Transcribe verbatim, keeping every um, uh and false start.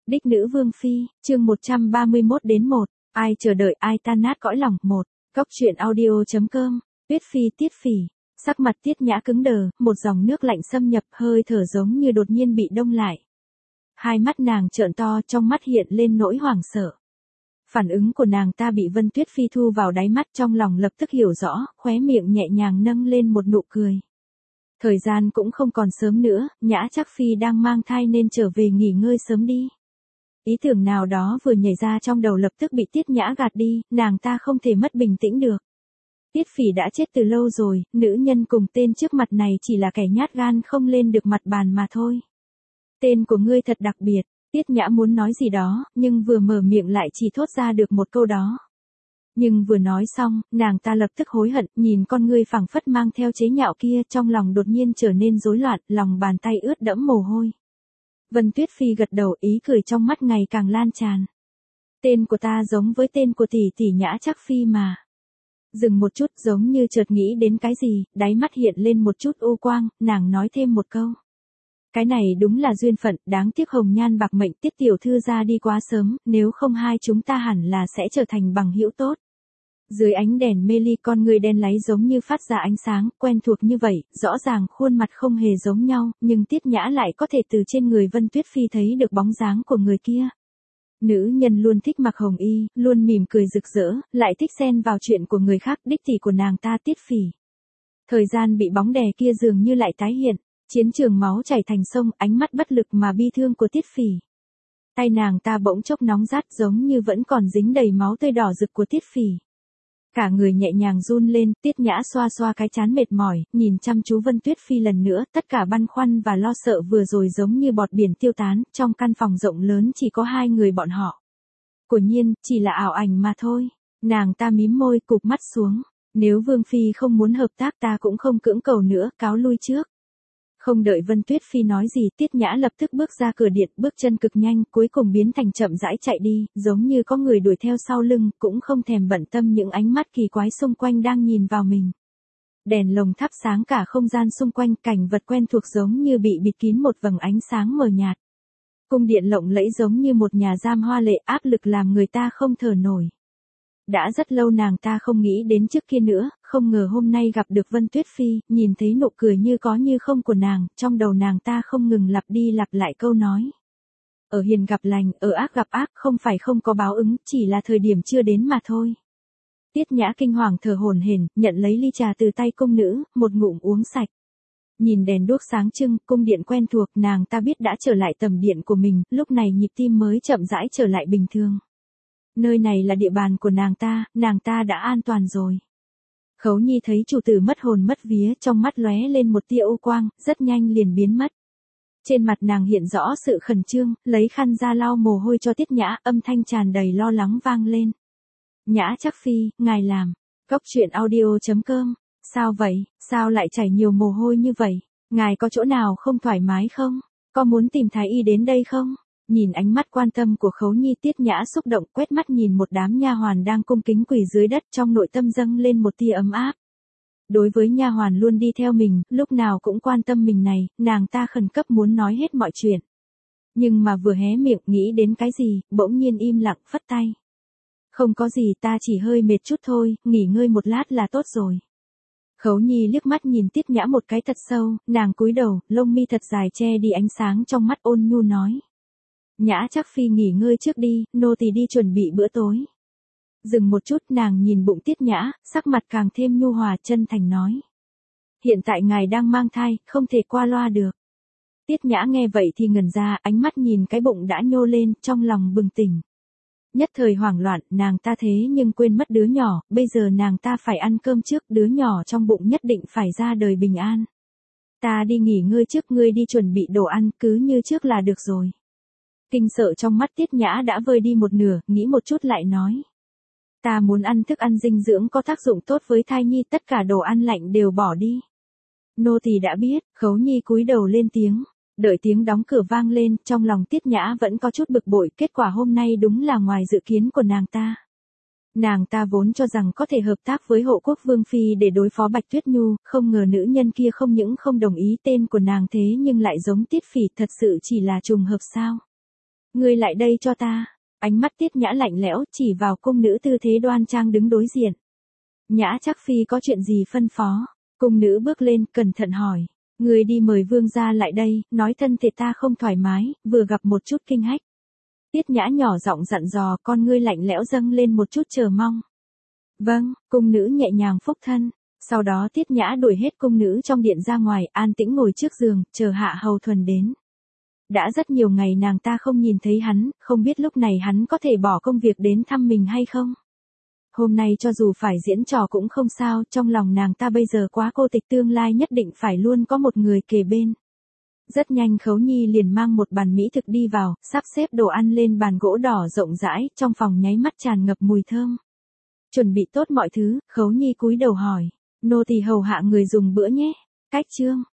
Đích nữ vương phi, chương một trăm ba mươi mốt đến một, ai chờ đợi ai tan nát cõi lòng, một, Cóc truyện audio.com, Tuyết phi Tiết phỉ, sắc mặt Tiết Nhã cứng đờ, một dòng nước lạnh xâm nhập, hơi thở giống như đột nhiên bị đông lại. Hai mắt nàng trợn to, trong mắt hiện lên nỗi hoảng sợ. Phản ứng của nàng ta bị Vân Tuyết phi thu vào đáy mắt, trong lòng lập tức hiểu rõ, khóe miệng nhẹ nhàng nâng lên một nụ cười. Thời gian cũng không còn sớm nữa, Nhã chắc phi đang mang thai nên trở về nghỉ ngơi sớm đi. Ý tưởng nào đó vừa nhảy ra trong đầu lập tức bị Tiết Nhã gạt đi, nàng ta không thể mất bình tĩnh được. Tiết phỉ đã chết từ lâu rồi, nữ nhân cùng tên trước mặt này chỉ là kẻ nhát gan không lên được mặt bàn mà thôi. Tên của ngươi thật đặc biệt, Tiết Nhã muốn nói gì đó, nhưng vừa mở miệng lại chỉ thốt ra được một câu đó. Nhưng vừa nói xong, nàng ta lập tức hối hận, nhìn con ngươi phảng phất mang theo chế nhạo kia, trong lòng đột nhiên trở nên rối loạn, lòng bàn tay ướt đẫm mồ hôi. Vân Tuyết phi gật đầu, ý cười trong mắt ngày càng lan tràn. Tên của ta giống với tên của tỷ tỷ Nhã chắc phi mà. Dừng một chút, giống như chợt nghĩ đến cái gì, đáy mắt hiện lên một chút u quang, nàng nói thêm một câu. Cái này đúng là duyên phận, đáng tiếc hồng nhan bạc mệnh, Tiết tiểu thư ra đi quá sớm, nếu không hai chúng ta hẳn là sẽ trở thành bằng hữu tốt. Dưới ánh đèn mê ly, con người đen láy giống như phát ra ánh sáng, quen thuộc như vậy, rõ ràng khuôn mặt không hề giống nhau, nhưng Tiết Nhã lại có thể từ trên người Vân Tuyết phi thấy được bóng dáng của người kia. Nữ nhân luôn thích mặc hồng y, luôn mỉm cười rực rỡ, lại thích xen vào chuyện của người khác, đích tỷ của nàng ta Tiết phỉ. Thời gian bị bóng đè kia dường như lại tái hiện, chiến trường máu chảy thành sông, ánh mắt bất lực mà bi thương của Tiết phỉ. Tay nàng ta bỗng chốc nóng rát giống như vẫn còn dính đầy máu tươi đỏ rực của Tiết phỉ. Cả người nhẹ nhàng run lên, Tiết Nhã xoa xoa cái trán mệt mỏi, nhìn chăm chú Vân Tuyết phi lần nữa, tất cả băn khoăn và lo sợ vừa rồi giống như bọt biển tiêu tán, trong căn phòng rộng lớn chỉ có hai người bọn họ. Quả nhiên, chỉ là ảo ảnh mà thôi. Nàng ta mím môi, cụp mắt xuống. Nếu Vương phi không muốn hợp tác ta cũng không cưỡng cầu nữa, cáo lui trước. Không đợi Vân Tuyết phi nói gì, Tiết Nhã lập tức bước ra cửa điện, bước chân cực nhanh, cuối cùng biến thành chậm rãi chạy đi, giống như có người đuổi theo sau lưng, cũng không thèm bận tâm những ánh mắt kỳ quái xung quanh đang nhìn vào mình. Đèn lồng thắp sáng cả không gian xung quanh, cảnh vật quen thuộc giống như bị bịt kín một vầng ánh sáng mờ nhạt. Cung điện lộng lẫy giống như một nhà giam hoa lệ, áp lực làm người ta không thở nổi. Đã rất lâu nàng ta không nghĩ đến trước kia nữa, không ngờ hôm nay gặp được Vân Tuyết phi, nhìn thấy nụ cười như có như không của nàng, trong đầu nàng ta không ngừng lặp đi lặp lại câu nói. Ở hiền gặp lành, ở ác gặp ác, không phải không có báo ứng, chỉ là thời điểm chưa đến mà thôi. Tiết Nhã kinh hoàng thở hổn hển, nhận lấy ly trà từ tay cung nữ, một ngụm uống sạch. Nhìn đèn đuốc sáng trưng, cung điện quen thuộc, nàng ta biết đã trở lại tầm điện của mình, lúc này nhịp tim mới chậm rãi trở lại bình thường. Nơi này là địa bàn của nàng ta, nàng ta đã an toàn rồi. Khấu Nhi thấy chủ tử mất hồn mất vía, trong mắt lóe lên một tia u quang, rất nhanh liền biến mất. Trên mặt nàng hiện rõ sự khẩn trương, lấy khăn ra lau mồ hôi cho Tiết Nhã, âm thanh tràn đầy lo lắng vang lên. Nhã chắc phi, ngài làm. Cóc truyện audio.com, sao vậy, sao lại chảy nhiều mồ hôi như vậy? Ngài có chỗ nào không thoải mái không? Có muốn tìm thái y đến đây không? Nhìn ánh mắt quan tâm của Khấu Nhi, Tiết Nhã xúc động, quét mắt nhìn một đám nha hoàn đang cung kính quỳ dưới đất, trong nội tâm dâng lên một tia ấm áp. Đối với nha hoàn luôn đi theo mình, lúc nào cũng quan tâm mình này, nàng ta khẩn cấp muốn nói hết mọi chuyện. Nhưng mà vừa hé miệng nghĩ đến cái gì, bỗng nhiên im lặng phất tay. Không có gì, ta chỉ hơi mệt chút thôi, nghỉ ngơi một lát là tốt rồi. Khấu Nhi liếc mắt nhìn Tiết Nhã một cái thật sâu, nàng cúi đầu, lông mi thật dài che đi ánh sáng trong mắt, ôn nhu nói. Nhã chắc phi nghỉ ngơi trước đi, nô tỳ đi chuẩn bị bữa tối. Dừng một chút, nàng nhìn bụng Tiết Nhã, sắc mặt càng thêm nhu hòa, chân thành nói. Hiện tại ngài đang mang thai, không thể qua loa được. Tiết Nhã nghe vậy thì ngẩn ra, ánh mắt nhìn cái bụng đã nhô lên, trong lòng bừng tỉnh. Nhất thời hoảng loạn, nàng ta thế nhưng quên mất đứa nhỏ, bây giờ nàng ta phải ăn cơm trước, đứa nhỏ trong bụng nhất định phải ra đời bình an. Ta đi nghỉ ngơi trước, ngươi đi chuẩn bị đồ ăn, cứ như trước là được rồi. Kinh sợ trong mắt Tiết Nhã đã vơi đi một nửa, nghĩ một chút lại nói. Ta muốn ăn thức ăn dinh dưỡng có tác dụng tốt với thai nhi, tất cả đồ ăn lạnh đều bỏ đi. Nô tỳ đã biết. Khấu Nhi cúi đầu lên tiếng. Đợi tiếng đóng cửa vang lên, trong lòng Tiết Nhã vẫn có chút bực bội, kết quả hôm nay đúng là ngoài dự kiến của nàng ta. Nàng ta vốn cho rằng có thể hợp tác với Hộ Quốc Vương phi để đối phó Bạch Tuyết Nhu, không ngờ nữ nhân kia không những không đồng ý tên của nàng thế nhưng lại giống Tiết phỉ, thật sự chỉ là trùng hợp sao? Ngươi lại đây cho ta. Ánh mắt Tiết Nhã lạnh lẽo chỉ vào cung nữ tư thế đoan trang đứng đối diện. Nhã chắc phi có chuyện gì phân phó? Cung nữ bước lên, cẩn thận hỏi. Ngươi đi mời vương gia lại đây, nói thân thể ta không thoải mái, vừa gặp một chút kinh hách. Tiết Nhã nhỏ giọng dặn dò, con ngươi lạnh lẽo dâng lên một chút chờ mong. Vâng, cung nữ nhẹ nhàng phúc thân. Sau đó Tiết Nhã đuổi hết cung nữ trong điện ra ngoài, an tĩnh ngồi trước giường, chờ Hạ Hầu Thuần đến. Đã rất nhiều ngày nàng ta không nhìn thấy hắn, không biết lúc này hắn có thể bỏ công việc đến thăm mình hay không. Hôm nay cho dù phải diễn trò cũng không sao, trong lòng nàng ta bây giờ quá cô tịch, tương lai nhất định phải luôn có một người kề bên. Rất nhanh Khấu Nhi liền mang một bàn mỹ thực đi vào, sắp xếp đồ ăn lên bàn gỗ đỏ rộng rãi, trong phòng nháy mắt tràn ngập mùi thơm. Chuẩn bị tốt mọi thứ, Khấu Nhi cúi đầu hỏi, nô tỳ hầu hạ người dùng bữa nhé. Cách chương